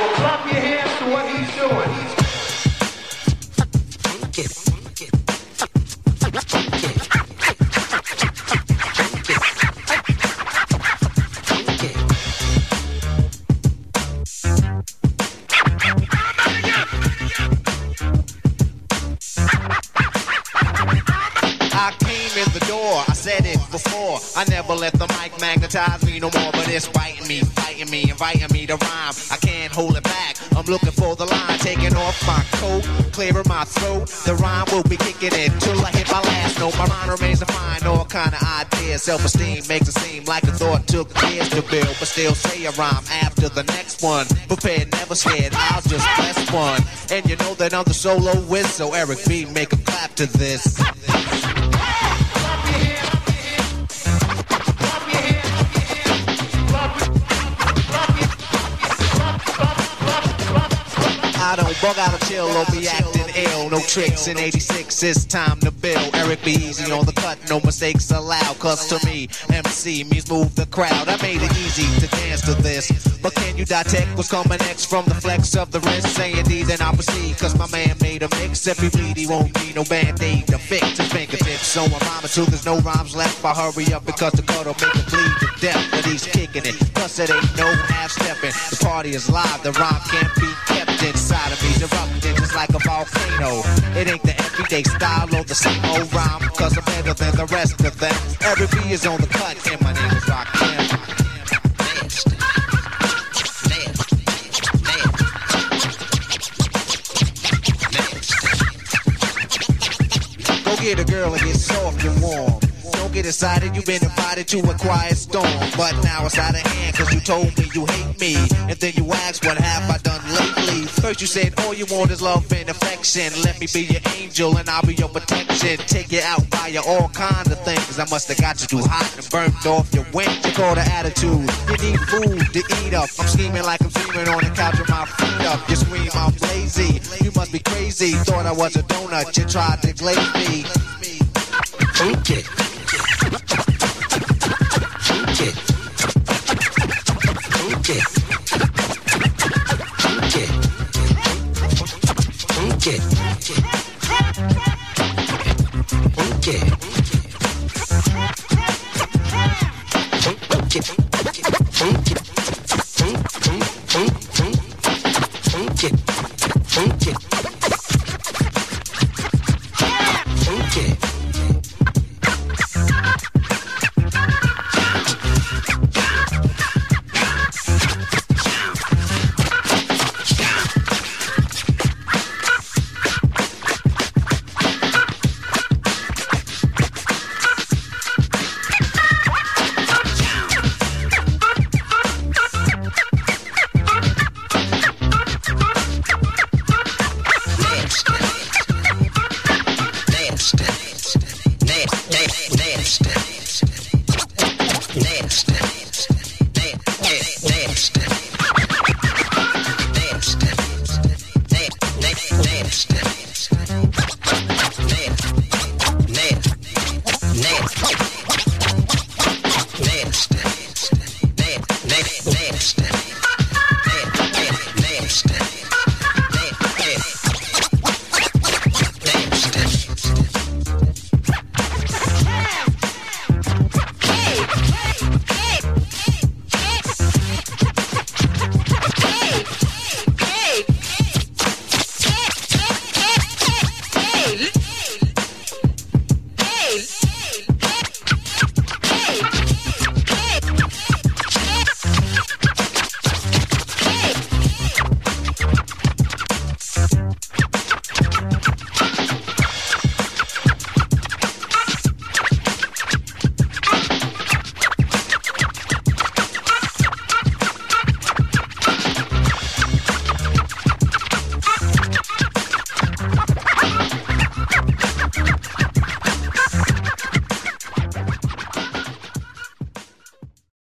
Clap your hands to what he's doing. I came in the door, I said it before. I never let the mic magnetize me no more, but it's biting me, fighting me, inviting me to rhyme. I can't hold it back, I'm looking for the line, taking off my coat, clearing my throat. The rhyme will be kicking in till I hit my last note. My mind remains defined, all kind of ideas. Self-esteem makes it seem like a thought took years to build, but still say a rhyme after the next one. Prepared, never scared, I'll just press one. And you know that I'm the solo whiz, so Eric B, make a clap to this. I don't bug out or chill or be acting ill. No tricks in 86, it's time to build. Eric B easy on the cut, no mistakes allowed. Cause to me, MC means move the crowd. I made it easy to dance to this. But can you detect what's coming next from the flex of the wrist? Say indeed, then I'll proceed. Cause my man made a mix. If he bleed, he won't need no band-aid to fix his fingertips. So I'm rhyming too, there's no rhymes left. I hurry up because the cut'll make it bleed to death. But he's kicking it, plus it ain't no half-stepping. The party is live, the rhyme can't be kept inside of me's erupting just like a volcano. It ain't the everyday style or the same old rhyme, cause I'm better than the rest of them. Every B is on the cut, and my name is Rakim. Go get a girl and get soft and warm. Don't get excited, you've been invited to a quiet storm. But now it's out of hand, cause you told me you hate me. And then you asked, what have I done lately? First you said, all you want is love and affection. Let me be your angel and I'll be your protection. Take you out, buy you all kinds of things. I must have got you too hot and burnt off your wings. You call the attitude, you need food to eat up. I'm scheming like I'm dreaming on the couch with my feet up. You scream, I'm lazy, you must be crazy. Thought I was a donut, you tried to glaze me. Okay.